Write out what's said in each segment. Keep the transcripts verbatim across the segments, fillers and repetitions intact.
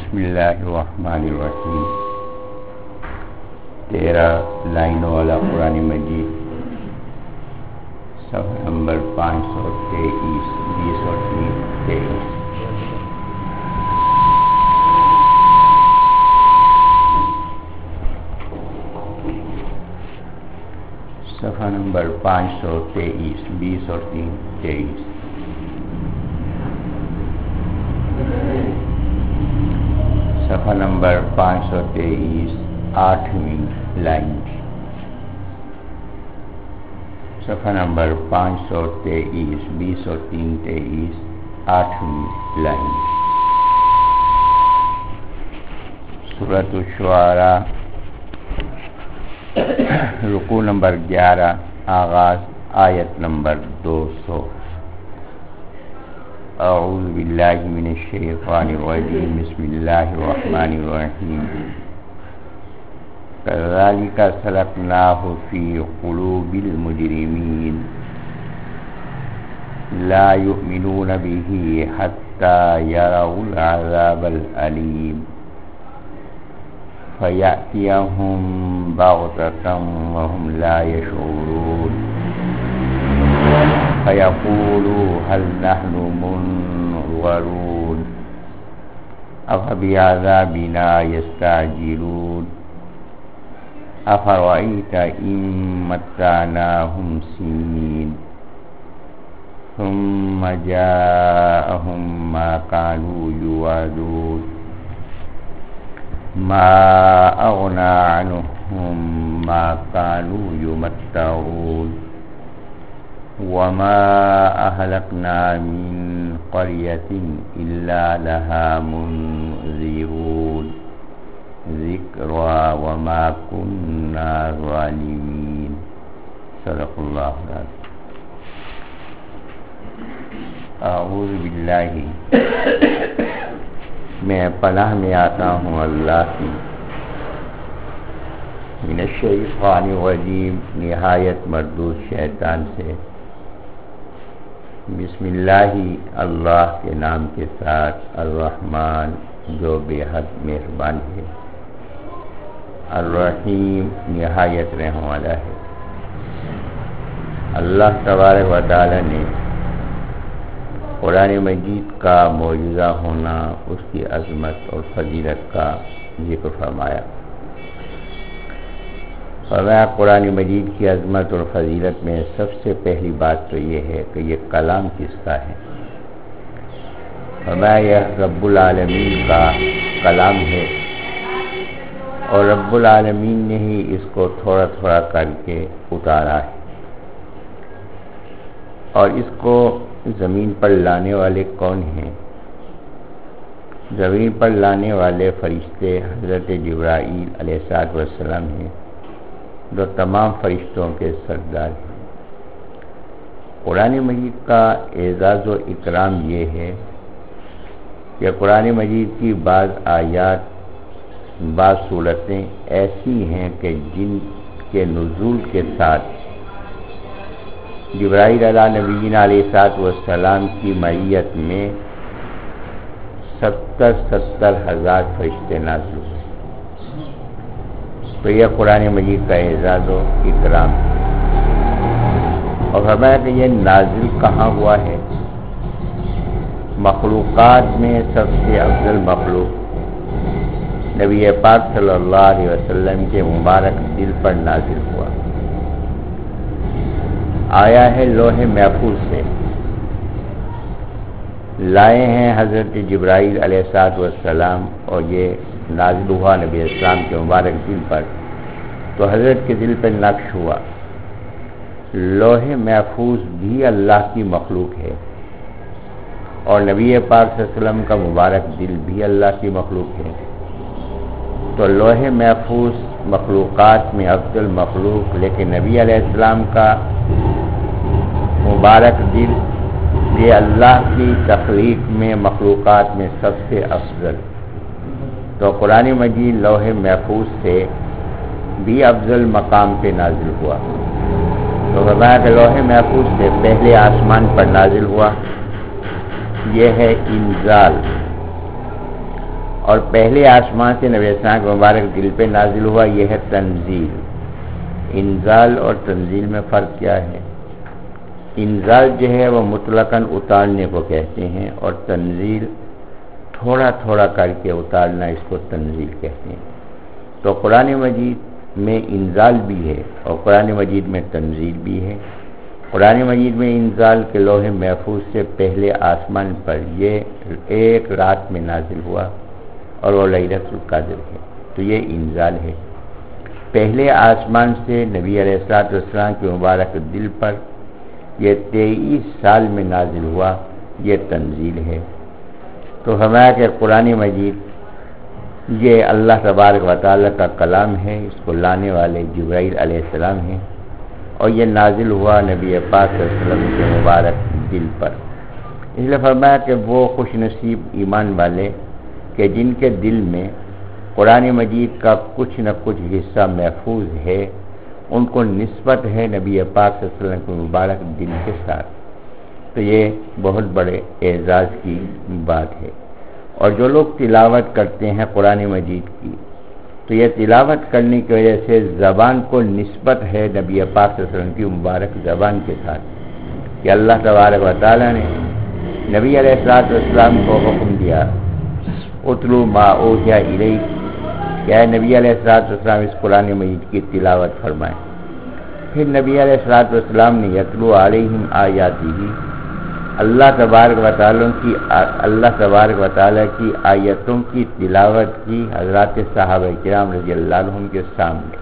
بسم اللہ الرحمن الرحیم. تیرہ لائنوں والا قرآن مجید، صفحہ نمبر پانچ سو تیئیس بیس اور تیئیس. صفحہ نمبر پانچ سو تیئیس بیس اور تین تیئیس. صفحہ نمبر پانچ سو تیئیس آٹھویں لائن. صفحہ نمبر پانچ سو تیئیس بیس اور تین تیئیس آٹھویں لائن. سورۃ الشعراء، رکوع نمبر گیارہ، آغاز آیت نمبر دو سو. اعوذ باللہ من الشیطان الرجیم، بسم اللہ الرحمن الرحیم. کذالک سلکناہ فی قلوب المجرمین لا یؤمنون بہ حتی یروا العذاب العلیم فیأتیہم بغتۃ وہم لا یشعرون فیقولوا هل نحن منظرون افبعذابنا یستعجلون افرأیت ان متعناہم سنین ثم جاءہم ما كانوا یوعدون ما اغنى عنهم ما كانوا يمتعون وما أهلكنا من قرية إلا لها منذرون ذكرى وما كنا ظالمين. صدق الله العظيم. اعوذ باللہ، میں پناہ میں آتا ہوں اللہ کی، من الشیطان الرجیم، نہایت مردود شیطان سے. بسم اللہ، اللہ کے نام کے ساتھ، الرحمن جو بے حد مہربان ہے، الرحیم نہایت رحم والا ہے. اللہ تبارک و تعالی نے قرآن مجید کا معجزہ ہونا، اس کی عظمت اور فضیلت کا ذکر فرمایا. فرمایا قرآن مجید کی عظمت اور فضیلت میں سب سے پہلی بات تو یہ ہے کہ یہ کلام کس کا ہے. فرمایا یہ رب العالمین کا کلام ہے، اور رب العالمین نے ہی اس کو تھوڑا تھوڑا کر کے اتارا ہے، اور اس کو زمین پر لانے والے کون ہیں؟ زمین پر لانے والے فرشتے حضرت جبرائیل علیہ الصلوۃ والسلام ہیں، جو تمام فرشتوں کے سردار ہیں. قرآن مجید کا اعزاز و اکرام یہ ہے کہ قرآن مجید کی بعض آیات، بعض صورتیں ایسی ہیں کہ جن کے نزول کے ساتھ جبرائیل علیہ نبینا علیہ الصلوۃ والسلام کی معیت میں ستر ستر ہزار فرشتے نازل ہوئے. تو یہ قرآن مجید کا اعزاز و اکرام. اور فرمایا کہ یہ نازل کہاں ہوا ہے؟ مخلوقات میں سب سے افضل مخلوق نبی پاک صلی اللہ علیہ وسلم کے مبارک دل پر نازل ہوا. آیا ہے لوح محفوظ سے، لائے ہیں حضرت جبرائیل علیہ الصلوۃ والسلام، اور یہ نازل ہوا نبی اسلام کے مبارک دل پر. تو حضرت کے دل پر نقش ہوا. لوح محفوظ بھی اللہ کی مخلوق ہے، اور نبی پاک صلی اللہ علیہ وسلم کا مبارک دل بھی اللہ کی مخلوق ہے. تو لوح محفوظ مخلوقات میں افضل مخلوق، لیکن نبی علیہ السلام کا مبارک دل یہ اللہ کی تخلیق میں مخلوقات میں سب سے افضل. تو قرآن مجید لوح محفوظ سے بھی افضل مقام پہ نازل ہوا. تو فرمایا کہ لوح محفوظ سے پہلے آسمان پر نازل ہوا. یہ ہے انزال. اور پہلے آسمان سے نبی السلام کے مبارک دل پہ نازل ہوا، یہ ہے تنزیل۔ انزال اور تنزیل میں فرق کیا ہے؟ انزال جو ہے وہ مطلقاً اتارنے کو کہتے ہیں، اور تنزیل تھوڑا تھوڑا کر کے اتارنا، اس کو تنزیل کہتے ہیں۔ تو قرآن مجید میں انزال بھی ہے اور قرآن مجید میں تنزیل بھی ہے۔ قرآن مجید میں انزال کے لوح محفوظ سے پہلے آسمان پر یہ ایک رات میں نازل ہوا اور وہ لیلۃ القدر ہے، تو یہ انزال ہے۔ پہلے آسمان سے نبی علیہ الصلوۃ والسلام کے مبارک دل پر یہ تیئیس سال میں نازل ہوا، یہ تنزیل ہے۔ تو ہمارا کہ قرآن مجید یہ اللہ تبارک و تعالیٰ کا کلام ہے، اس کو لانے والے جبرائیل علیہ السلام ہیں، اور یہ نازل ہوا نبی پاک صلی اللہ علیہ وسلم کے مبارک دل پر۔ اس لیے فرمایا کہ وہ خوش نصیب ایمان والے کہ جن کے دل میں قرآن مجید کا کچھ نہ کچھ حصہ محفوظ ہے، ان کو نسبت ہے نبی پاک صلی اللہ علیہ وسلم کے مبارک دل کے ساتھ، تو یہ بہت بڑے اعزاز کی بات ہے۔ اور جو لوگ تلاوت کرتے ہیں قرآن مجید کی، تو یہ تلاوت کرنے کی وجہ سے زبان کو نسبت ہے نبی پاک صلی اللہ علیہ وسلم کی مبارک زبان کے ساتھ، کہ اللہ تبارک و تعالیٰ نے نبی علیہ الصلوۃ والسلام کو حکم دیا، اتلو ما اوحی الیک، کہ اے نبی علیہ الصلوۃ والسلام اس قرآن مجید کی تلاوت فرمائیں۔ پھر نبی علیہ الصلوۃ والسلام نے یتلو علیہم آیاتہ، اللہ تبارک و تعالیٰ کی اللہ تبارک و تعالیٰ کی آیتوں کی تلاوت کی حضرات صحابہ کرام رضی اللہ عنہم کے سامنے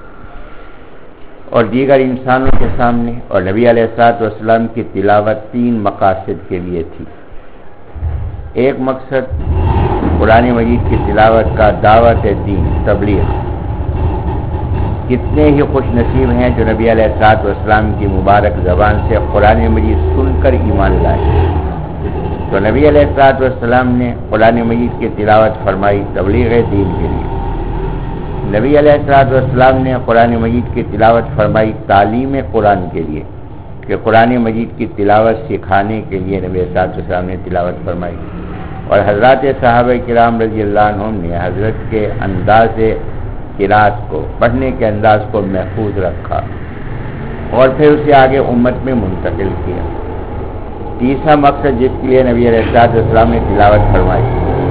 اور دیگر انسانوں کے سامنے، اور نبی علیہ الصلوۃ والسلام کی تلاوت تین مقاصد کے لیے تھی۔ ایک مقصد قرآن مجید کی تلاوت کا دعوت دین، تبلیغ۔ کتنے ہی خوش نصیب ہیں جو نبی علیہ الصلوۃ والسلام کی مبارک زبان سے قرآن مجید سن کر ایمان لائے۔ تو نبی علیہ الصلوۃ والسلام نے قرآن مجید کی تلاوت فرمائی تبلیغ دین کے لیے۔ نبی علیہ الصلوۃ والسلام نے قرآن مجید کی تلاوت فرمائی تعلیم قرآن کے لیے، کہ قرآن مجید کی تلاوت سکھانے کے لیے نبی علیہ الصلوۃ والسلام نے تلاوت فرمائی۔ اور حضرات صحابہ کرام رضی اللہ عنہم نے حضرت کے انداز قرات کو، پڑھنے کے انداز کو محفوظ رکھا اور پھر اسے آگے امت میں منتقل کیا۔ تیسرا مقصد جس کے لیے نبی علیہ الصلوۃ والسلام نے تلاوت فرمائی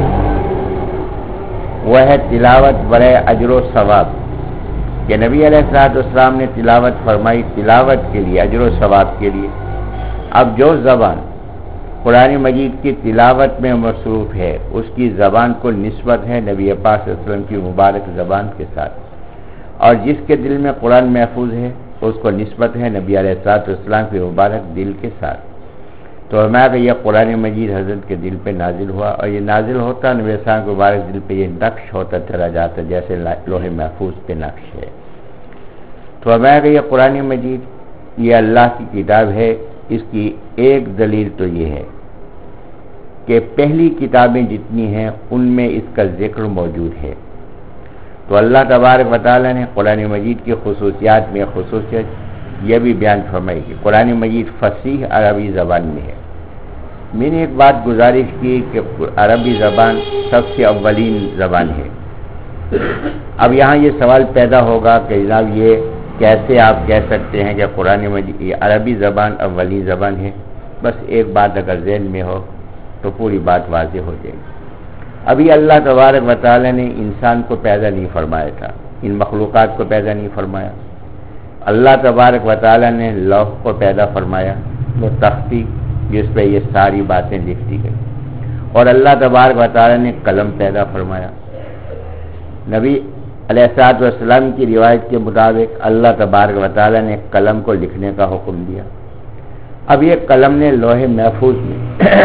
وہ ہے تلاوت برائے اجر و ثواب، کہ نبی علیہ الصلوۃ والسلام نے تلاوت فرمائی تلاوت کے لیے، اجر و ثواب کے لیے۔ اب جو زبان قرآن مجید کی تلاوت میں مصروف ہے، اس کی زبان کو نسبت ہے نبی پاک صلی اللہ علیہ وسلم کی مبارک زبان کے ساتھ، اور جس کے دل میں قرآن محفوظ ہے اس کو نسبت ہے نبی علیہ الصلوۃ والسلام کی مبارک دل کے ساتھ۔ تو ہمارا کہ یہ قرآن مجید حضرت کے دل پہ نازل ہوا، اور یہ نازل ہوتا نبی علیہ السلام کے مبارک دل پہ یہ نقش ہوتا چلا جاتا جیسے لوح محفوظ پہ نقش ہے۔ تو ہمارا کہ یہ قرآن مجید یہ اللہ کی کتاب ہے۔ اس کی ایک دلیل تو یہ ہے کہ پہلی کتابیں جتنی ہیں ان میں اس کا ذکر موجود ہے۔ تو اللہ تبارک و تعالیٰ نے قرآن مجید کی خصوصیات میں خصوصیت یہ بھی بیان فرمائی کہ قرآن مجید فصیح عربی زبان میں ہے۔ میں نے ایک بات گزارش کی کہ عربی زبان سب سے اولین زبان ہے۔ اب یہاں یہ سوال پیدا ہوگا کہ جناب یہ کیسے آپ کہہ سکتے ہیں کہ قرآن مجید یہ عربی زبان اولین زبان ہے؟ بس ایک بات اگر ذہن میں ہو تو پوری بات واضح ہو جائے گی۔ ابھی اللہ تبارک و تعالیٰ نے انسان کو پیدا نہیں فرمایا تھا، ان مخلوقات کو پیدا نہیں فرمایا۔ اللہ تبارک و تعالیٰ نے لوح کو پیدا فرمایا، وہ تختی جس پہ یہ ساری باتیں لکھی گئی، اور اللہ تبارک و تعالیٰ نے قلم پیدا فرمایا۔ نبی علیہ الصلوۃ والسلام کی روایت کے مطابق اللہ تبارک و تعالیٰ نے قلم کو لکھنے کا حکم دیا۔ اب یہ قلم نے لوح محفوظ میں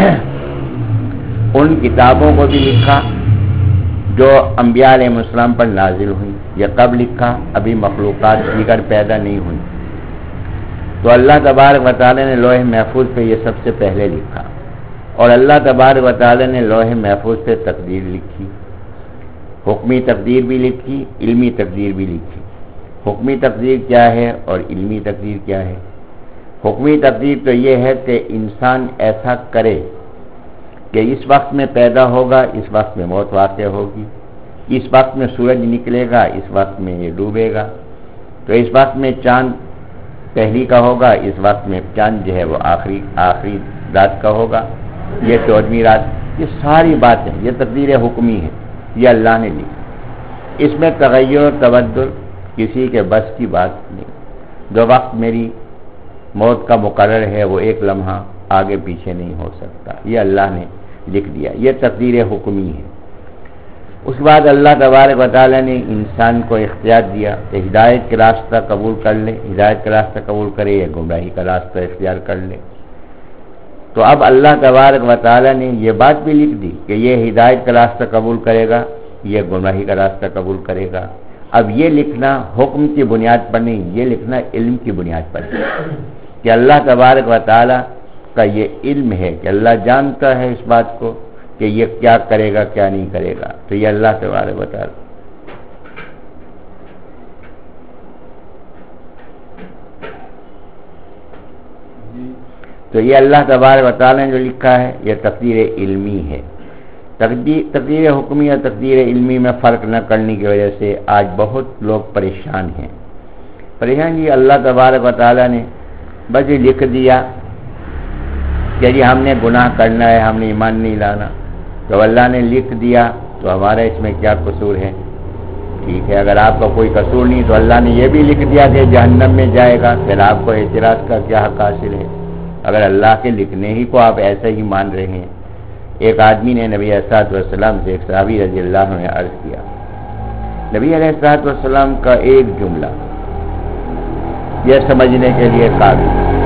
ان کتابوں کو بھی لکھا جو انبیاء علیہ السلام پر نازل ہوئی۔ یہ کب لکھا؟ ابھی مخلوقات دیگر پیدا نہیں ہوئی، تو اللہ تبارک و تعالیٰ نے لوح محفوظ پہ یہ سب سے پہلے لکھا، اور اللہ تبارک و تعالیٰ نے لوح محفوظ پہ تقدیر لکھی، حکمی تقدیر بھی لکھی، علمی تقدیر بھی لکھی۔ حکمی تقدیر کیا ہے اور علمی تقدیر کیا ہے؟ حکمی تقدیر تو یہ ہے کہ انسان ایسا کرے کہ اس وقت میں پیدا ہوگا، اس وقت میں موت واقع ہوگی، اس وقت میں سورج نکلے گا، اس وقت میں یہ ڈوبے گا، تو اس وقت میں چاند پہلی کا ہوگا، اس وقت میں چاند جو ہے وہ آخری آخری رات کا ہوگا، یہ چودہویں رات. یہ ساری باتیں یہ تقدیر حکمی ہے، یہ اللہ نے لکھی. اس میں تغیر و تبدل کسی کے بس کی بات نہیں. جو وقت میری موت کا مقرر ہے وہ ایک لمحہ آگے پیچھے نہیں ہو سکتا، یہ اللہ نے لکھ دیا، یہ تقدیر حکمی ہے. اس کے بعد اللہ تبارک و تعالیٰ نے انسان کو اختیار دیا کہ ہدایت کا راستہ قبول کر لے، ہدایت کا راستہ قبول کرے یا گمراہی کا راستہ اختیار کر لے. تو اب اللہ تبارک و تعالیٰ نے یہ بات بھی لکھ دی کہ یہ ہدایت کا راستہ قبول کرے گا، یہ گمراہی کا راستہ قبول کرے گا. اب یہ لکھنا حکم کی بنیاد پر نہیں، یہ لکھنا علم کی بنیاد پر ہے کہ اللہ تبارک و تعالیٰ کا یہ علم ہے کہ اللہ جانتا ہے اس بات کو کہ یہ کیا کرے گا کیا نہیں کرے گا. تو یہ اللہ تبارک و تعالیٰ تو یہ اللہ تبارک و تعالیٰ نے جو لکھا ہے یہ تقدیر علمی ہے. تقدیر تقدیر حکمی اور تقدیر علمی میں فرق نہ کرنے کی وجہ سے آج بہت لوگ پریشان ہیں. پریشان یہ اللہ تبارک و تعالیٰ نے بس یہ لکھ دیا کہ جی ہم نے گناہ کرنا ہے، ہم نے ایمان نہیں لانا، تو اللہ نے لکھ دیا تو ہمارا اس میں کیا قصور ہے؟ ٹھیک ہے، اگر آپ کا کوئی قصور نہیں تو اللہ نے یہ بھی لکھ دیا کہ جہنم میں جائے گا، پھر آپ کو اعتراض کا کیا حق حاصل ہے اگر اللہ کے لکھنے ہی کو آپ ایسے ہی مان رہے ہیں؟ ایک آدمی نے نبی علیہ الصلوۃ والسلام سے، ایک صحابی رضی اللہ عنہ نے عرض کیا، نبی علیہ الصلوۃ والسلام کا ایک جملہ یہ سمجھنے کے لیے قابل.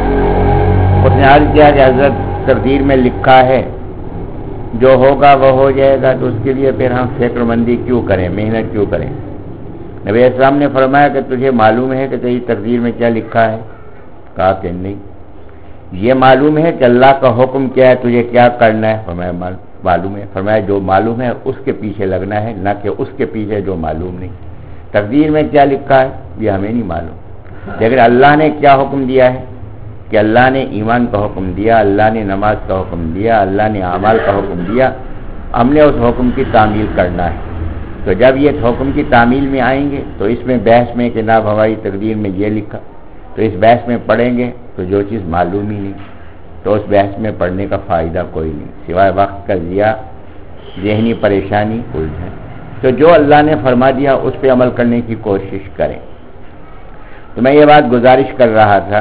اس نے عرض کیا کہ حضرت تقدیر میں لکھا ہے جو ہوگا وہ ہو جائے گا، تو اس کے لیے پھر ہم فکر مندی کیوں کریں، محنت کیوں کریں؟ نبی علیہ السلام نے فرمایا کہ تجھے معلوم ہے کہ تیری تقدیر میں کیا لکھا ہے؟ کہا کہ نہیں. یہ معلوم ہے کہ اللہ کا حکم کیا ہے، تجھے کیا کرنا ہے؟ فرمایا معلوم ہے. فرمایا جو معلوم ہے اس کے پیچھے لگنا ہے، نہ کہ اس کے پیچھے جو معلوم نہیں. تقدیر میں کیا لکھا ہے یہ ہمیں نہیں معلوم، لیکن اللہ نے کیا حکم دیا ہے کہ اللہ نے ایمان کا حکم دیا، اللہ نے نماز کا حکم دیا، اللہ نے اعمال کا حکم دیا، ہم نے اس حکم کی تعمیل کرنا ہے. تو جب یہ حکم کی تعمیل میں آئیں گے تو اس میں بحث میں کہ جناب ہماری تقدیر میں یہ لکھا، تو اس بحث میں پڑھیں گے تو جو چیز معلوم ہی نہیں تو اس بحث میں پڑھنے کا فائدہ کوئی نہیں سوائے وقت کا ضیاع، ذہنی پریشانی، الجھن. تو جو اللہ نے فرما دیا اس پہ عمل کرنے کی کوشش کریں. تو میں یہ بات گزارش کر رہا تھا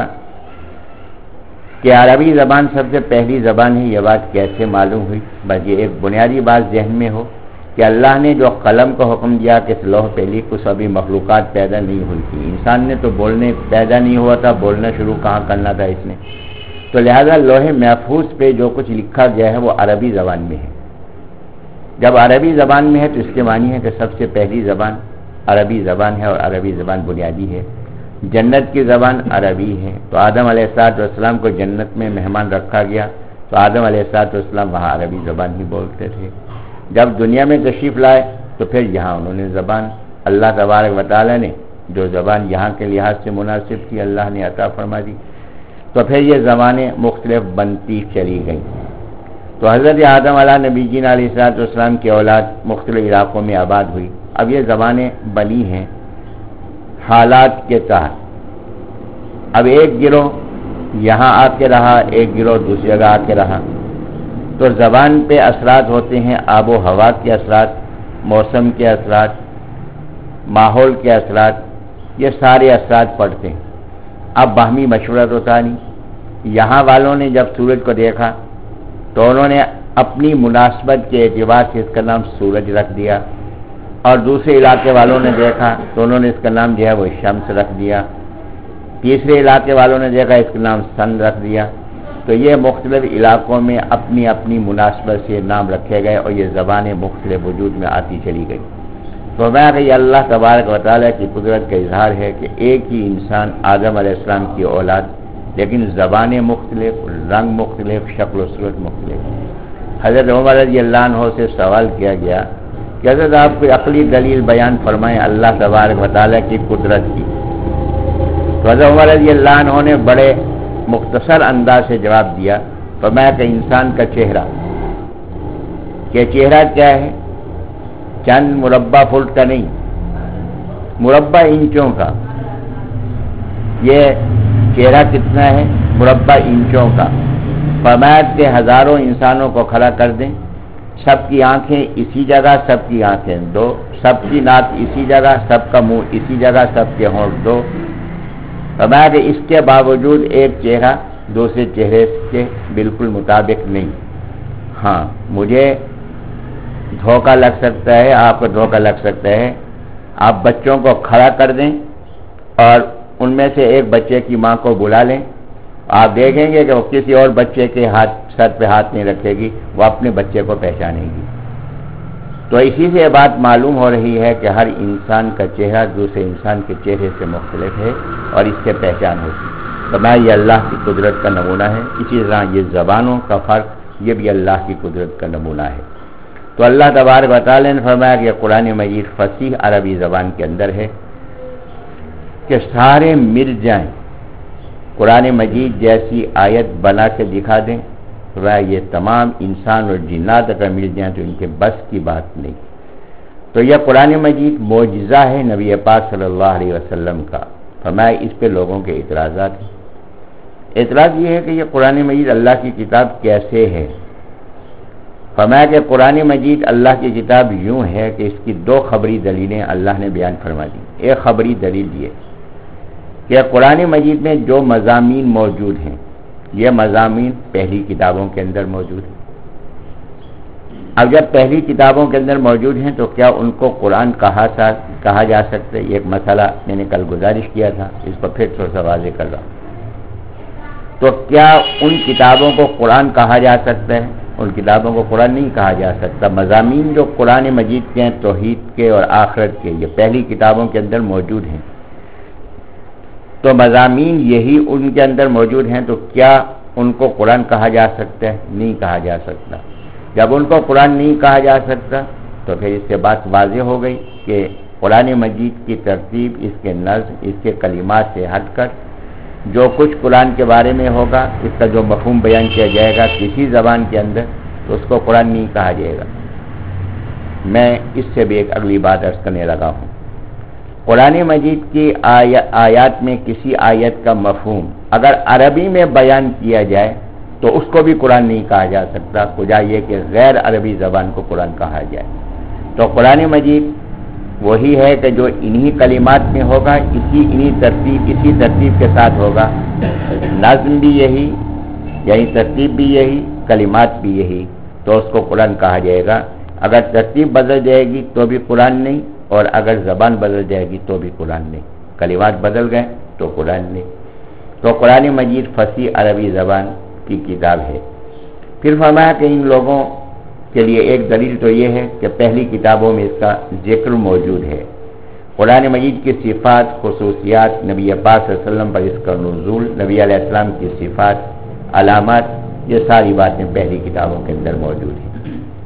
کہ عربی زبان سب سے پہلی زبان ہے، یہ بات کیسے معلوم ہوئی؟ بس یہ ایک بنیادی بات ذہن میں ہو کہ اللہ نے جو قلم کا حکم دیا کہ اس لوح پہ لکھ، اس ابھی مخلوقات پیدا نہیں ہوئی تھی، انسان نے تو بولنے پیدا نہیں ہوا تھا، بولنا شروع کہاں کرنا تھا اس نے. تو لہذا لوح محفوظ پہ جو کچھ لکھا گیا ہے وہ عربی زبان میں ہے. جب عربی زبان میں ہے تو اس کے معنی ہے کہ سب سے پہلی زبان عربی زبان ہے، اور عربی زبان بنیادی ہے. جنت کی زبان عربی ہے، تو آدم علیہ الصلوۃ والسلام کو جنت میں مہمان رکھا گیا تو آدم علیہ الصلوۃ والسلام وہاں عربی زبان ہی بولتے تھے. جب دنیا میں تشریف لائے تو پھر یہاں انہوں نے زبان اللہ تبارک و تعالیٰ نے جو زبان یہاں کے لحاظ سے مناسب تھی اللہ نے عطا فرما دی. تو پھر یہ زبانیں مختلف بنتی چلی گئیں. تو حضرت آدم علیہ نبی جین علیہ الصلوۃ والسلام کی اولاد مختلف علاقوں میں آباد ہوئی. اب یہ زبانیں بنی ہیں حالات کے تحت. اب ایک گروہ یہاں آ کے رہا، ایک گروہ دوسری جگہ آ کے رہا، تو زبان پہ اثرات ہوتے ہیں، آب و ہوا کے اثرات، موسم کے اثرات، ماحول کے اثرات، یہ سارے اثرات پڑتے ہیں. اب باہمی مشورہ تو تھا نہیں. یہاں والوں نے جب سورج کو دیکھا تو انہوں نے اپنی مناسبت کے اعتبار سے اس کا نام سورج رکھ دیا، اور دوسرے علاقے والوں نے دیکھا تو انہوں نے اس کا نام جو ہے وہ شمس رکھ دیا، تیسرے علاقے والوں نے دیکھا اس کا نام سن رکھ دیا. تو یہ مختلف علاقوں میں اپنی اپنی مناسبت سے نام رکھے گئے اور یہ زبانیں مختلف وجود میں آتی چلی گئی. تو میں کہ یہ اللہ تبارک و تعالیٰ کی قدرت کا اظہار ہے کہ ایک ہی انسان آدم علیہ السلام کی اولاد، لیکن زبانیں مختلف، رنگ مختلف، شکل و صورت مختلف. حضرت عمر رضی اللہ عنہ سے سوال کیا گیا کہ حضرت آپ کوئی عقلی دلیل بیان فرمائیں اللہ تبارک و تعالیٰ کی قدرت کی. تو حضرت عمر رضی اللہ عنہ نے بڑے مختصر انداز سے جواب دیا، فرمایا کہ انسان کا چہرہ کہ چہرہ کیا ہے؟ چند مربع فٹ کا نہیں، مربع انچوں کا. یہ چہرہ کتنا ہے؟ مربع انچوں کا. فرمایا کہ ہزاروں انسانوں کو کھڑا کر دیں، سب کی آنکھیں اسی جگہ، سب کی آنکھیں دو، سب کی ناک اسی جگہ، سب کا منہ اسی جگہ، سب کے ہونٹ دو. فرمایا کہ اس کے باوجود ایک چہرہ دوسرے چہرے کے بالکل مطابق نہیں. ہاں مجھے دھوکہ لگ سکتا ہے، آپ کو دھوکہ لگ سکتا ہے. آپ بچوں کو کھڑا کر دیں اور ان میں سے ایک بچے کی ماں کو بلا لیں، آپ دیکھیں گے کہ وہ کسی اور بچے کے ہاتھ سر پہ ہاتھ نہیں رکھے گی، وہ اپنے بچے کو پہچانے گی. تو اسی سے یہ بات معلوم ہو رہی ہے کہ ہر انسان کا چہرہ دوسرے انسان کے چہرے سے مختلف ہے اور اس سے پہچان ہوتی ہے. تو میں یہ اللہ کی قدرت کا نمونہ ہے. اسی طرح یہ زبانوں کا فرق، یہ بھی اللہ کی قدرت کا نمونہ ہے. تو اللہ تبارک و تعالیٰ نے فرمایا کہ قرآن مجید فصیح عربی زبان کے اندر ہے کہ سارے مل جائیں، قرآن مجید جیسی آیت بنا کے دکھا دیں، یہ تمام انسان اور جنات اگر مل جائیں تو ان کے بس کی بات نہیں. تو یہ قرآن مجید معجزہ ہے نبی پاک صلی اللہ علیہ وسلم کا. فرمایا اس پہ لوگوں کے اعتراضات ہیں. اعتراض یہ ہے کہ یہ قرآن مجید اللہ کی کتاب کیسے ہے؟ فرمایا کہ قرآن مجید اللہ کی کتاب یوں ہے کہ اس کی دو خبری دلیلیں اللہ نے بیان فرما دی. ایک خبری دلیل یہ کہ قرآن مجید میں جو مضامین موجود ہیں یہ مضامین پہلی کتابوں کے اندر موجود ہیں. اب جب پہلی کتابوں کے اندر موجود ہیں تو کیا ان کو قرآن کہا سا کہا جا سکتا ہے؟ یہ ایک مسئلہ میں نے کل گزارش کیا تھا، اس کو پھر تھوڑا سا واضح کر رہا ہوں. تو کیا ان کتابوں کو قرآن کہا جا سکتا ہے؟ ان کتابوں کو قرآن نہیں کہا جا سکتا. مضامین جو قرآن مجید کے ہیں توحید کے اور آخرت کے، یہ پہلی کتابوں کے اندر موجود ہیں. تو مضامین یہی ان کے اندر موجود ہیں، تو کیا ان کو قرآن کہا جا سکتا ہے؟ نہیں کہا جا سکتا. جب ان کو قرآن نہیں کہا جا سکتا تو پھر اس سے بات واضح ہو گئی کہ قرآن مجید کی ترتیب، اس کے نظم، اس کے کلمات سے ہٹ کر جو کچھ قرآن کے بارے میں ہوگا، اس کا جو مفہوم بیان کیا جائے گا کسی زبان کے اندر، تو اس کو قرآن نہیں کہا جائے گا. میں اس سے بھی ایک اگلی بات عرض کرنے لگا ہوں. قرآن مجید کی آیات میں کسی آیت کا مفہوم اگر عربی میں بیان کیا جائے تو اس کو بھی قرآن نہیں کہا جا سکتا، وجہ یہ کہ غیر عربی زبان کو قرآن کہا جائے. تو قرآن مجید وہی ہے کہ جو انہی کلمات میں ہوگا، اسی انہی ترتیب اسی ترتیب کے ساتھ ہوگا. نظم بھی یہی، یعنی ترتیب بھی یہی، کلمات بھی یہی، تو اس کو قرآن کہا جائے گا. اگر ترتیب بدل جائے گی تو بھی قرآن نہیں، اور اگر زبان بدل جائے گی تو بھی قرآن نہیں. کلمات بدل گئے تو قرآن نہیں. تو قرآن مجید فصیح عربی زبان کی کتاب ہے. پھر فرمایا کہ ان لوگوں کے لیے ایک دلیل تو یہ ہے کہ پہلی کتابوں میں اس کا ذکر موجود ہے. قرآن مجید کی صفات، خصوصیات، نبی پاک صلی اللہ علیہ وسلم پر اس کا نزول، نبی علیہ السلام کی صفات، علامات، یہ ساری باتیں پہلی کتابوں کے اندر موجود ہیں.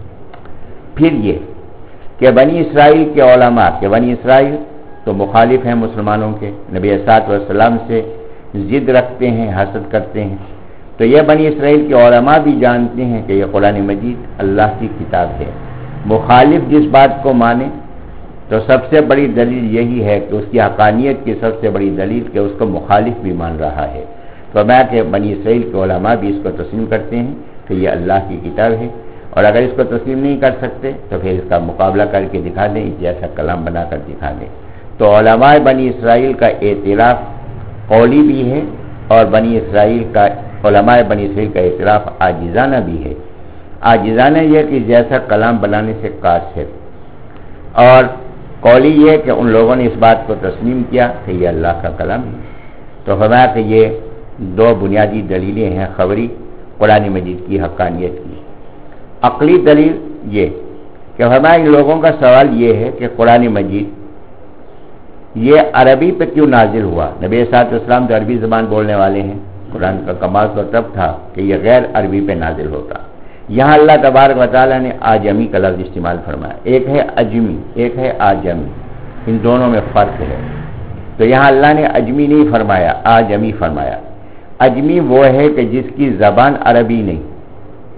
پھر یہ کہ بنی اسرائیل کے علماء، کہ بنی اسرائیل تو مخالف ہیں مسلمانوں کے، نبی صلی اللہ علیہ وسلم سے ضد رکھتے ہیں، حسد کرتے ہیں. تو یہ بنی اسرائیل کے علماء بھی جانتے ہیں کہ یہ قرآن مجید اللہ کی کتاب ہے. مخالف جس بات کو مانے تو سب سے بڑی دلیل یہی ہے کہ اس کی حقانیت کی سب سے بڑی دلیل کہ اس کو مخالف بھی مان رہا ہے. تو میں کہ بنی اسرائیل کے علماء بھی اس کو تسلیم کرتے ہیں کہ یہ اللہ کی کتاب ہے، اور اگر اس کو تسلیم نہیں کر سکتے تو پھر اس کا مقابلہ کر کے دکھا دیں، جیسا کلام بنا کر دکھا دیں. تو علماء بنی اسرائیل کا اعتراف قولی بھی ہے، اور بنی اسرائیل کا علماء بنی اسرائیل کا اعتراف عاجزانہ بھی ہے. عاجزانہ یہ کہ جیسا کلام بنانے سے قاصر، اور قولی یہ کہ ان لوگوں نے اس بات کو تسلیم کیا کہ یہ اللہ کا کلام ہے. تو فرمایا کہ یہ دو بنیادی دلیلیں ہیں خبری قرآن مجید کی حقانیت کی. عقلی دلیل یہ کہ فرمایا ان لوگوں کا سوال یہ ہے کہ قرآن مجید یہ عربی پہ کیوں نازل ہوا؟ نبی صلی اللہ علیہ وسلم تو عربی زبان بولنے والے ہیں. قرآن کا کمال تو تب تھا کہ یہ غیر عربی پہ نازل ہوتا. یہاں اللہ تبارک و تعالیٰ نے آجمی کا لفظ استعمال فرمایا. ایک ہے اجمی، ایک ہے آجمی، ان دونوں میں فرق ہے. تو یہاں اللہ نے اجمی نہیں فرمایا، آجمی فرمایا. اجمی وہ ہے کہ جس کی زبان عربی نہیں.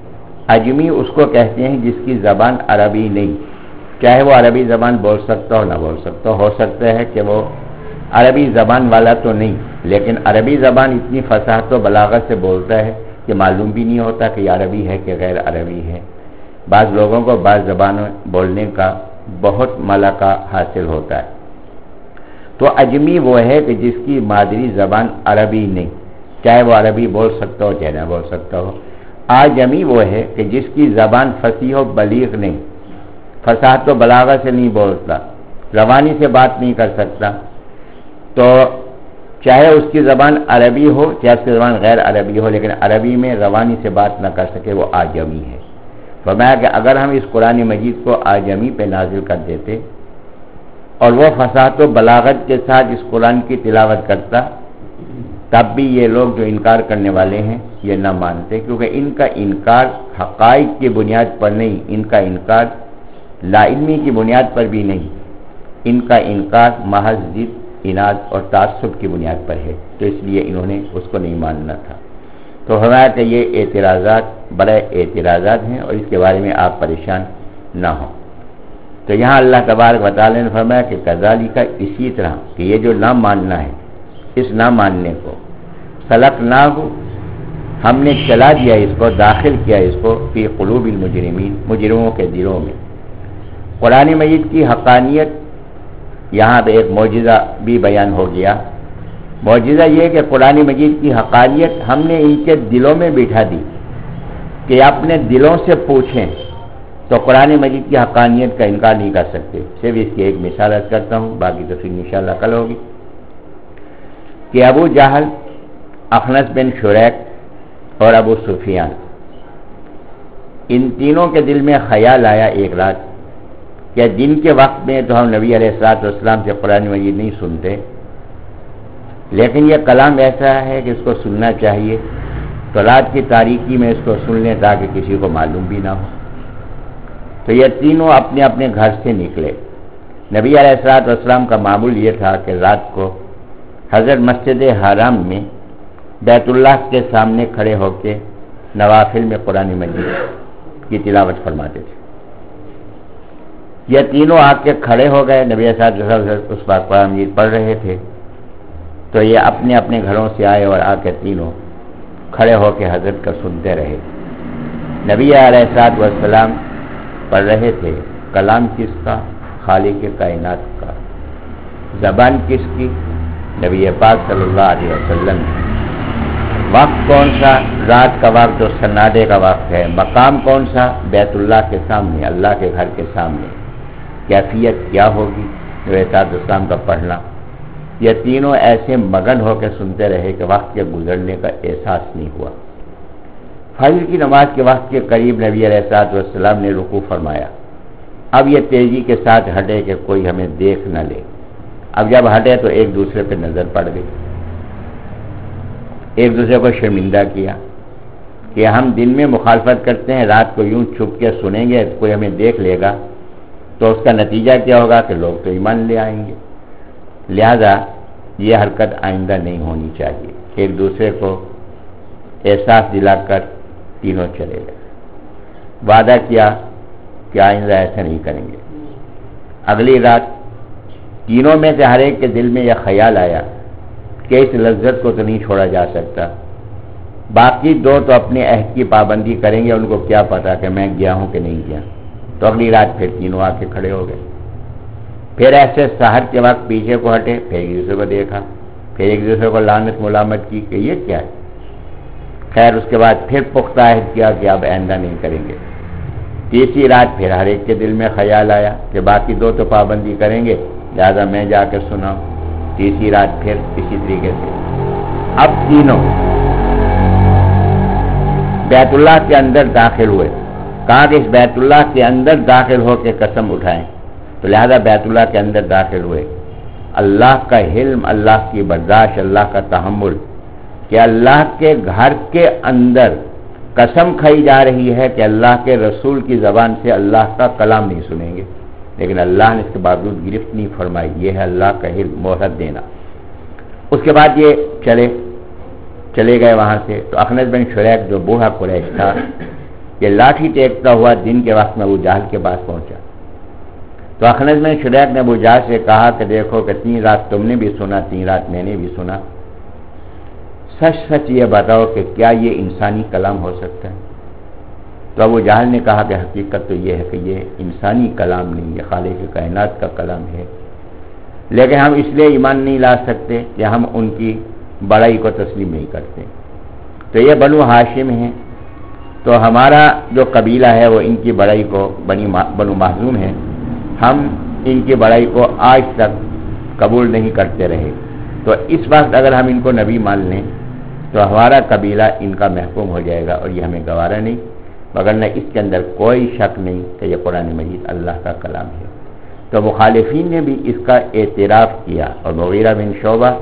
اجمی اس کو کہتے ہیں جس کی زبان عربی نہیں، چاہے وہ عربی زبان بول سکتا ہو نہ بول سکتا ہو سکتا ہے کہ وہ عربی زبان والا تو نہیں، لیکن عربی زبان اتنی فصاحت و بلاغت سے بولتا ہے کہ معلوم بھی نہیں ہوتا کہ یہ عربی ہے کہ غیر عربی ہے۔ بعض لوگوں کو بعض زبانوں بولنے کا بہت ملکہ حاصل ہوتا ہے۔ تو اجمی وہ ہے کہ جس کی مادری زبان عربی نہیں، چاہے وہ عربی بول سکتا ہو چاہے نہ بول سکتا ہو۔ آجمی وہ ہے کہ جس کی زبان فصیح و بلیغ نہیں، فصاحت و بلاغت سے نہیں بولتا، روانی سے بات نہیں کر سکتا، تو چاہے اس کی زبان عربی ہو چاہے اس کی زبان غیر عربی ہو، لیکن عربی میں روانی سے بات نہ کر سکے، وہ آجمی ہے۔ فرمایا کہ اگر ہم اس قرآن مجید کو آجمی پہ نازل کر دیتے اور وہ فصاحت و بلاغت کے ساتھ اس قرآن کی تلاوت کرتا، تب بھی یہ لوگ جو انکار کرنے والے ہیں یہ نہ مانتے، کیونکہ ان کا انکار حقائق کی بنیاد پر نہیں، ان کا انکار لا علمی کی بنیاد پر بھی نہیں، ان کا انکار محض ضد، اناد اور تعصب کی بنیاد پر ہے، تو اس لیے انہوں نے اس کو نہیں ماننا تھا۔ تو فرمایا کہ یہ اعتراضات بڑے اعتراضات ہیں اور اس کے بارے میں آپ پریشان نہ ہوں۔ تو یہاں اللہ تبارک و تعالیٰ نے فرمایا کہ کذالک، اسی طرح کہ یہ جو نہ ماننا ہے، اس نہ ماننے کو سلکناہ، ہم نے چلا دیا اس کو، داخل کیا اس کو فی قلوب المجرمین، مجرموں کے دلوں میں۔ قرآن مجید کی حقانیت، یہاں پہ ایک معجزہ بھی بیان ہو گیا۔ معجزہ یہ کہ قرآن مجید کی حقانیت ہم نے ان کے دلوں میں بٹھا دی کہ اپنے دلوں سے پوچھیں تو قرآن مجید کی حقانیت کا انکار نہیں کر سکتے۔ صرف اس کی ایک مثال عرض کرتا ہوں، باقی تو پھر انشاءاللہ کل ہوگی، کہ ابو جہل، اخنس بن شریک اور ابو سفیان، ان تینوں کے دل میں خیال آیا ایک رات کہ دن کے وقت میں تو ہم نبی علیہ الصلوۃ والسلام سے قرآن مجید نہیں سنتے، لیکن یہ کلام ایسا ہے کہ اس کو سننا چاہیے، تو رات کی تاریکی میں اس کو سن لیں تاکہ کسی کو معلوم بھی نہ ہو۔ تو یہ تینوں اپنے اپنے گھر سے نکلے۔ نبی علیہ الصلوۃ والسلام کا معمول یہ تھا کہ رات کو حضرت مسجد حرام میں بیت اللہ کے سامنے کھڑے ہو کے نوافل میں قرآن مجید کی تلاوت فرماتے تھے۔ یہ تینوں آ کے کھڑے ہو گئے، نبی صلی اللہ علیہ وسلم اس وقت قرآن مجید پڑھ رہے تھے، تو یہ اپنے اپنے گھروں سے آئے اور آ کے تینوں کھڑے ہو کے حضرت کا سنتے رہے۔ نبی علیہ الصلوۃ والسلام پڑھ رہے تھے، کلام کس کا؟ خالق کائنات کا۔ زبان کس کی؟ نبی پاک صلی اللہ علیہ وسلم کی۔ وقت کون سا؟ رات کا وقت جو سنادے کا وقت ہے۔ مقام کون سا؟ بیت اللہ کے سامنے، اللہ کے گھر کے سامنے۔ کیفیت کیا ہوگی نبی صلی اللہ علیہ وسلم کا پڑھنا؟ یہ تینوں ایسے مگن ہو کے سنتے رہے کہ وقت کے گزرنے کا احساس نہیں ہوا۔ فجر کی نماز کے وقت کے قریب نبی علیہ الصلوۃ والسلام نے رکوع فرمایا۔ اب یہ تیزی کے ساتھ ہٹے کہ کوئی ہمیں دیکھ نہ لے۔ اب جب ہٹے تو ایک دوسرے پہ نظر پڑ گئی، ایک دوسرے کو شرمندہ کیا کہ ہم دن میں مخالفت کرتے ہیں، رات کو یوں چھپ کے سنیں گے، کوئی ہمیں دیکھ لے گا تو اس کا نتیجہ کیا ہوگا کہ لوگ تو ایمان لے آئیں گے۔ لہذا یہ حرکت آئندہ نہیں ہونی چاہیے۔ ایک دوسرے کو احساس دلا کر تینوں چلے گئے، وعدہ کیا کہ آئندہ ایسا نہیں کریں گے۔ اگلی رات تینوں میں سے ہر ایک کے دل میں یہ خیال آیا کہ اس لذت کو تو نہیں چھوڑا جا سکتا، باقی دو تو اپنے عہد کی پابندی کریں گے، ان کو کیا پتا کہ میں گیا ہوں کہ نہیں گیا۔ تو اگلی رات پھر تینوں آ کے کھڑے ہو گئے، پھر ایسے سحر کے وقت پیچھے کو ہٹے، پھر ایک دوسرے کو دیکھا، پھر ایک دوسرے کو لعنت ملامت کی کہ یہ کیا ہے۔ خیر اس کے بعد پھر پختہ عہد کیا کہ اب آئندہ نہیں کریں گے۔ تیسری رات پھر ہر ایک کے دل میں خیال آیا کہ باقی دو تو پابندی کریں گے، لہذا میں جا کے سنا۔ تیسری رات پھر اسی طریقے سے اب تینوں بیت اللہ کے اندر داخل ہوئے۔ کہا کہ اس بیت اللہ کے اندر داخل ہو کے قسم اٹھائیں، تو لہذا بیت اللہ کے اندر داخل ہوئے۔ اللہ کا حلم، اللہ کی برداشت، اللہ کا تحمل کہ اللہ کے گھر کے اندر قسم کھائی جا رہی ہے کہ اللہ کے رسول کی زبان سے اللہ کا کلام نہیں سنیں گے، لیکن اللہ نے اس کے باوجود گرفت نہیں فرمائی۔ یہ ہے اللہ کا حلم، مہلت دینا۔ اس کے بعد یہ چلے چلے گئے وہاں سے۔ تو اخنس بن شریک جو بوڑھا قریش تھا، کہ لاٹھی ٹیکتا ہوا دن کے وقت میں ابو جہل کے پاس پہنچا تو اخنس بن شریح نے ابو جہل سے کہا کہ دیکھو کہ تین رات تم نے بھی سنا، تین رات میں نے بھی سنا، سچ سچ یہ بتاؤ کہ کیا یہ انسانی کلام ہو سکتا ہے؟ تو ابو جہل نے کہا کہ حقیقت تو یہ ہے کہ یہ انسانی کلام نہیں، یہ خالق کائنات کا کلام ہے، لیکن ہم اس لیے ایمان نہیں لا سکتے کہ ہم ان کی بڑائی کو تسلیم نہیں کرتے۔ تو یہ بنو ہاشم ہیں، تو ہمارا جو قبیلہ ہے وہ ان کی بڑائی کو بنی بنو مخزوم ہے، ہم ان کی بڑائی کو آج تک قبول نہیں کرتے رہے، تو اس وقت اگر ہم ان کو نبی مان لیں تو ہمارا قبیلہ ان کا محکوم ہو جائے گا اور یہ ہمیں گوارا نہیں، مگر نہ اس کے اندر کوئی شک نہیں کہ یہ قرآن مجید اللہ کا کلام ہے۔ تو مخالفین نے بھی اس کا اعتراف کیا، اور مغیرہ بن شعبہ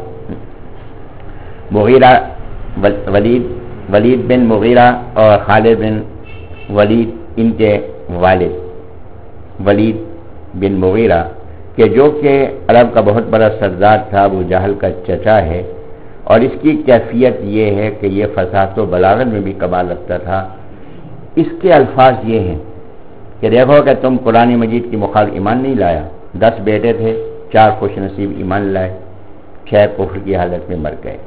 مغیرہ ولید ولید بن مغیرہ اور خالد بن ولید ان کے والد ولید بن مغیرہ کہ جو کہ عرب کا بہت بڑا سردار تھا، ابو جہل کا چچا ہے، اور اس کی کیفیت یہ ہے کہ یہ فصاحت و بلاغت میں بھی کمال رکھتا تھا۔ اس کے الفاظ یہ ہیں کہ دیکھو کہ تم قرآن مجید کی مخالف ایمان نہیں لایا، دس بیٹے تھے، چار خوش نصیب ایمان لائے، چھ کفر کی حالت میں مر گئے،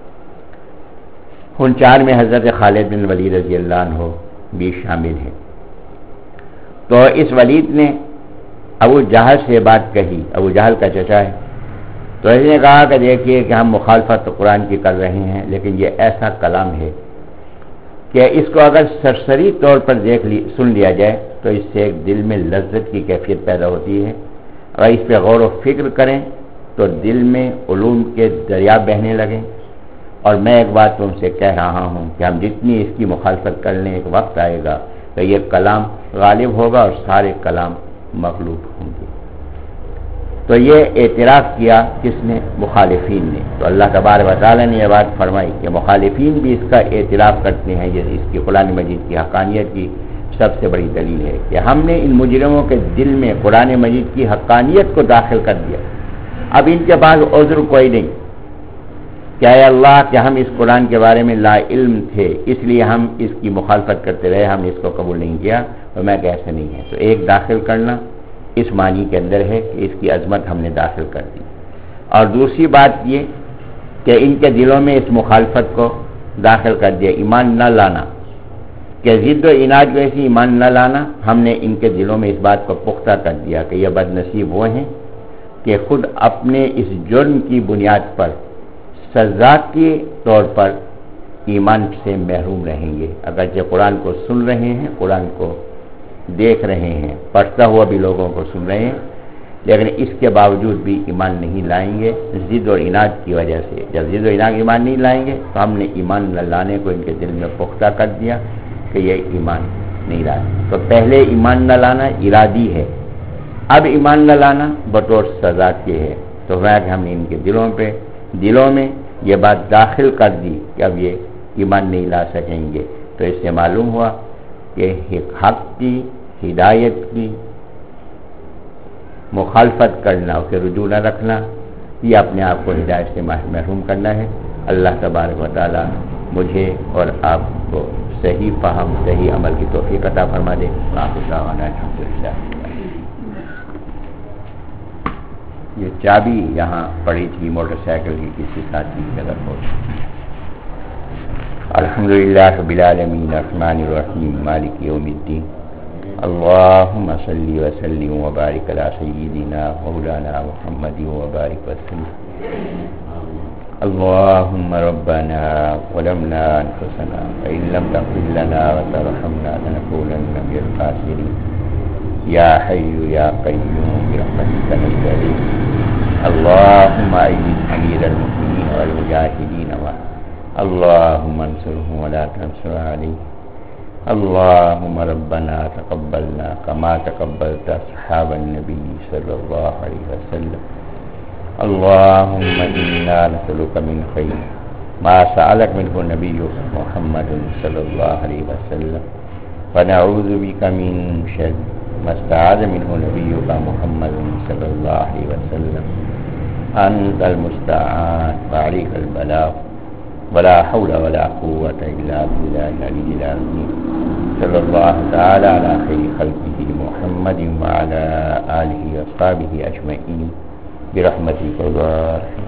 ان چار میں حضرت خالد بن ولید رضی اللہ عنہ بھی شامل ہیں۔ تو اس ولید نے ابو جہل سے بات کہی، ابو جہل کا چچا ہے، تو اس نے کہا کہ دیکھیے کہ ہم مخالفت قرآن کی کر رہے ہیں، لیکن یہ ایسا کلام ہے کہ اس کو اگر سرسری طور پر دیکھ لی سن لیا جائے تو اس سے ایک دل میں لذت کی کیفیت پیدا ہوتی ہے، اگر اس پہ غور و فکر کریں تو دل میں علوم کے دریا بہنے لگیں۔ اور میں ایک بات تم سے کہہ رہا ہوں کہ ہم جتنی اس کی مخالفت کر لیں، ایک وقت آئے گا کہ یہ کلام غالب ہوگا اور سارے کلام مغلوب ہوں گے۔ تو یہ اعتراف کیا کس نے؟ مخالفین نے۔ تو اللہ تبارک و تعالیٰ نے یہ بات فرمائی کہ مخالفین بھی اس کا اعتراف کرتے ہیں، یہ اس کی قرآن مجید کی حقانیت کی سب سے بڑی دلیل ہے کہ ہم نے ان مجرموں کے دل میں قرآن مجید کی حقانیت کو داخل کر دیا، اب ان کے پاس عذر کوئی نہیں کہ اے اللہ کہ ہم اس قرآن کے بارے میں لا علم تھے، اس لیے ہم اس کی مخالفت کرتے رہے، ہم اس کو قبول نہیں کیا، اور میں کہ ایسا نہیں ہے۔ تو ایک داخل کرنا اس معنی کے اندر ہے کہ اس کی عظمت ہم نے داخل کر دی، اور دوسری بات یہ کہ ان کے دلوں میں اس مخالفت کو داخل کر دیا، ایمان نہ لانا، کہ ضد و اناد ویسی ایمان نہ لانا، ہم نے ان کے دلوں میں اس بات کو پختہ کر دیا کہ یہ بد نصیب وہ ہیں کہ خود اپنے اس جرم کی بنیاد پر سزا کے طور پر ایمان سے محروم رہیں گے، اگرچہ قرآن کو سن رہے ہیں، قرآن کو دیکھ رہے ہیں، پڑھتا ہوا بھی لوگوں کو سن رہے ہیں، لیکن اس کے باوجود بھی ایمان نہیں لائیں گے ضد اور اناد کی وجہ سے۔ جب ضد و اناد ایمان نہیں لائیں گے تو ہم نے ایمان نہ لانے کو ان کے دل میں پختہ کر دیا کہ یہ ایمان نہیں لائے۔ تو پہلے ایمان نہ لانا ارادی ہے، اب ایمان نہ لانا بطور سزا کے ہے، تو ہے کہ ہم نے ان کے دلوں پہ دلوں میں یہ بات داخل کر دی کہ اب یہ ایمان نہیں لا سکیں گے۔ تو اس سے معلوم ہوا کہ حق کی ہدایت کی مخالفت کرنا، اسے رجوع نہ رکھنا، یہ اپنے آپ کو ہدایت سے محروم کرنا ہے۔ اللہ تبارک و تعالی مجھے اور آپ کو صحیح فہم، صحیح عمل کی توفیق عطا فرما دے۔ الحمدللہ۔ یہ چابی یہاں پڑی تھی موٹر سائیکل کی کسی ساتھی کی طرف ہو۔ الحمدللہ رب العالمین الرحمن الرحیم مالک یوم الدین، اللہم صلی وسلم وبارک علی سیدنا مولانا محمد وبارک وسلم۔ اللہم ربنا ظلمنا انفسنا وإن لم تغفر لنا وترحمنا لنكونن من الخاسرین۔ یا حی یا قیوم برحمتک نستغیث۔ اللہم اعز امیر المؤمنین والمجاہدین اللہم انصرهم ولا تنصر علیہ۔ اللہم ربنا تقبلنا کما تقبلت اصحاب النبی صلی اللہ علیہ وسلم۔ اللہم انا نسألک من خیر ما سألک منہ نبیک محمد صلی اللہ علیہ وسلم، ونعوذ بک من شر ما استعاذ منہ نبیک محمد صلی اللہ علیہ وسلم۔ انت المستعان وعلیک البلاغ ولا حول ولا قوة الا بالله العلی العظیم۔ وصلی اللہ تعالی علی خیر خلقہ محمد وعلی آلہ وصحبہ اجمعین برحمتک یا